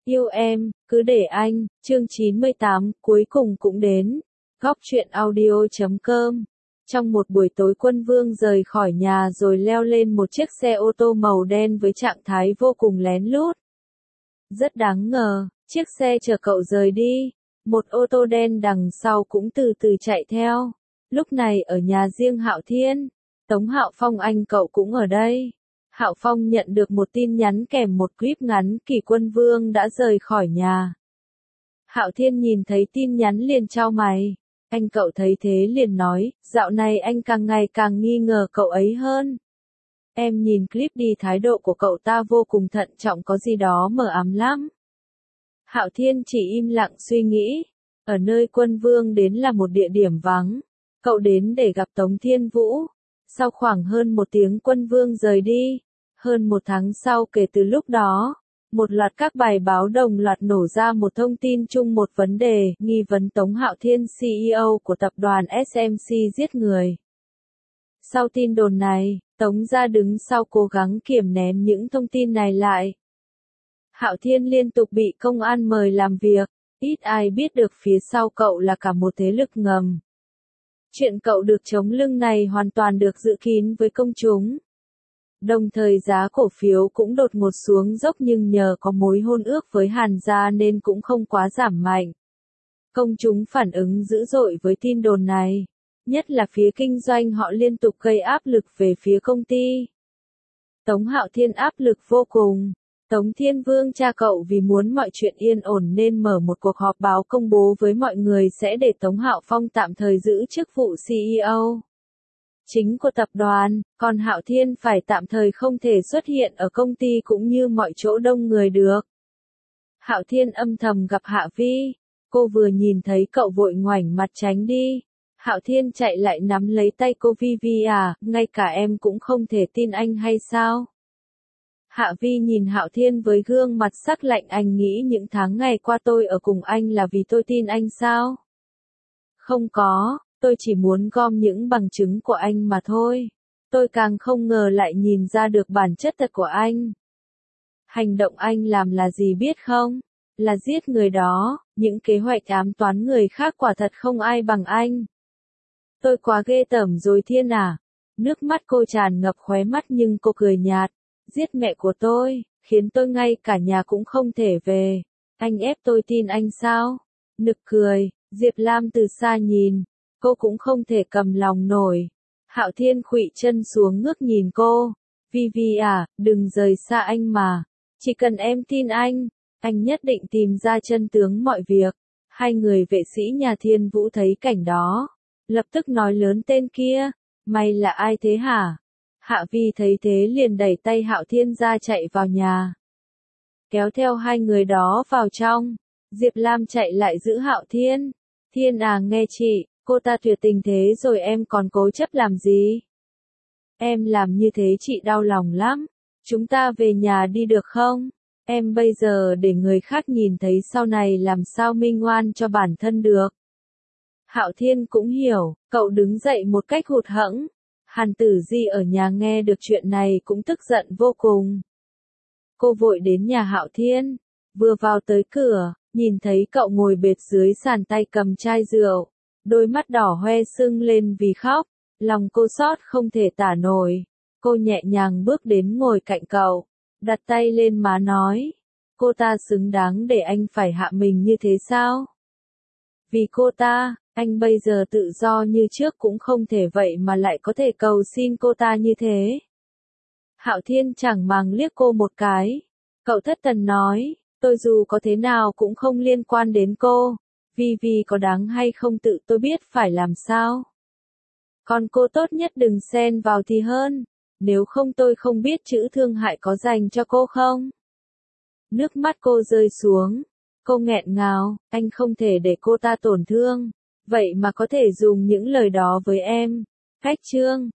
Yêu em, cứ để anh, chương 98, cuối cùng cũng đến. Góc truyện audio.com. Trong một buổi tối Quân Vương rời khỏi nhà rồi leo lên một chiếc xe ô tô màu đen với trạng thái vô cùng lén lút. Rất đáng ngờ, chiếc xe chở cậu rời đi, một ô tô đen đằng sau cũng từ từ chạy theo. Lúc này ở nhà riêng Hạo Thiên, Tống Hạo Phong anh cậu cũng ở đây. Hạo Phong nhận được một tin nhắn kèm một clip ngắn Kỳ Quân Vương đã rời khỏi nhà. Hạo Thiên nhìn thấy tin nhắn liền chau mày. Anh cậu thấy thế liền nói, dạo này anh càng ngày càng nghi ngờ cậu ấy hơn. Em nhìn clip đi thái độ của cậu ta vô cùng thận trọng có gì đó mờ ám lắm. Hạo Thiên chỉ im lặng suy nghĩ. Ở nơi Quân Vương đến là một địa điểm vắng. Cậu đến để gặp Tống Thiên Vũ. Sau khoảng hơn một tiếng Quân Vương rời đi. Hơn một tháng sau kể từ lúc đó, một loạt các bài báo đồng loạt nổ ra một thông tin chung một vấn đề, nghi vấn Tống Hạo Thiên CEO của tập đoàn SMC giết người. Sau tin đồn này, Tống gia đứng sau cố gắng kiềm nén những thông tin này lại. Hạo Thiên liên tục bị công an mời làm việc, ít ai biết được phía sau cậu là cả một thế lực ngầm. Chuyện cậu được chống lưng này hoàn toàn được giữ kín với công chúng. Đồng thời giá cổ phiếu cũng đột ngột xuống dốc nhưng nhờ có mối hôn ước với Hàn gia nên cũng không quá giảm mạnh. Công chúng phản ứng dữ dội với tin đồn này, nhất là phía kinh doanh họ liên tục gây áp lực về phía công ty. Tống Hạo Thiên áp lực vô cùng. Tống Thiên Vương cha cậu vì muốn mọi chuyện yên ổn nên mở một cuộc họp báo công bố với mọi người sẽ để Tống Hạo Phong tạm thời giữ chức vụ CEO chính của tập đoàn, còn Hạo Thiên phải tạm thời không thể xuất hiện ở công ty cũng như mọi chỗ đông người được. Hạo Thiên âm thầm gặp Hạ Vi, cô vừa nhìn thấy cậu vội ngoảnh mặt tránh đi. Hạo Thiên chạy lại nắm lấy tay cô, Vi à, ngay cả em cũng không thể tin anh hay sao? Hạ Vi nhìn Hạo Thiên với gương mặt sắc lạnh, anh nghĩ những tháng ngày qua tôi ở cùng anh là vì tôi tin anh sao? Không có. Tôi chỉ muốn gom những bằng chứng của anh mà thôi. Tôi càng không ngờ lại nhìn ra được bản chất thật của anh. Hành động anh làm là gì biết không? Là giết người đó, những kế hoạch ám toán người khác quả thật không ai bằng anh. Tôi quá ghê tởm rồi Thiên à. Nước mắt cô tràn ngập khóe mắt nhưng cô cười nhạt. Giết mẹ của tôi, khiến tôi ngay cả nhà cũng không thể về. Anh ép tôi tin anh sao? Nực cười, Diệp Lam từ xa nhìn. Cô cũng không thể cầm lòng nổi. Hạo Thiên khuỵu chân xuống ngước nhìn cô. Vi à, đừng rời xa anh mà. Chỉ cần em tin anh nhất định tìm ra chân tướng mọi việc. Hai người vệ sĩ nhà Thiên Vũ thấy cảnh đó, lập tức nói lớn tên kia. Mày là ai thế hả? Hạ Vi thấy thế liền đẩy tay Hạo Thiên ra chạy vào nhà. Kéo theo hai người đó vào trong. Diệp Lam chạy lại giữ Hạo Thiên. Thiên à nghe chị. Cô ta tuyệt tình thế rồi em còn cố chấp làm gì? Em làm như thế chị đau lòng lắm. Chúng ta về nhà đi được không? Em bây giờ để người khác nhìn thấy sau này làm sao minh oan cho bản thân được. Hạo Thiên cũng hiểu, cậu đứng dậy một cách hụt hẫng. Hàn Tử Di ở nhà nghe được chuyện này cũng tức giận vô cùng. Cô vội đến nhà Hạo Thiên, vừa vào tới cửa, nhìn thấy cậu ngồi bệt dưới sàn tay cầm chai rượu. Đôi mắt đỏ hoe sưng lên vì khóc, lòng cô xót không thể tả nổi. Cô nhẹ nhàng bước đến ngồi cạnh cậu, đặt tay lên má nói, cô ta xứng đáng để anh phải hạ mình như thế sao? Vì cô ta, anh bây giờ tự do như trước cũng không thể vậy mà lại có thể cầu xin cô ta như thế. Hạo Thiên chẳng màng liếc cô một cái, cậu thất thần nói, tôi dù có thế nào cũng không liên quan đến cô. Vi có đáng hay không tự tôi biết phải làm sao. Còn cô tốt nhất đừng xen vào thì hơn, nếu không tôi không biết chữ thương hại có dành cho cô không. Nước mắt cô rơi xuống, cô nghẹn ngào, anh không thể để cô ta tổn thương, vậy mà có thể dùng những lời đó với em. Khách trương,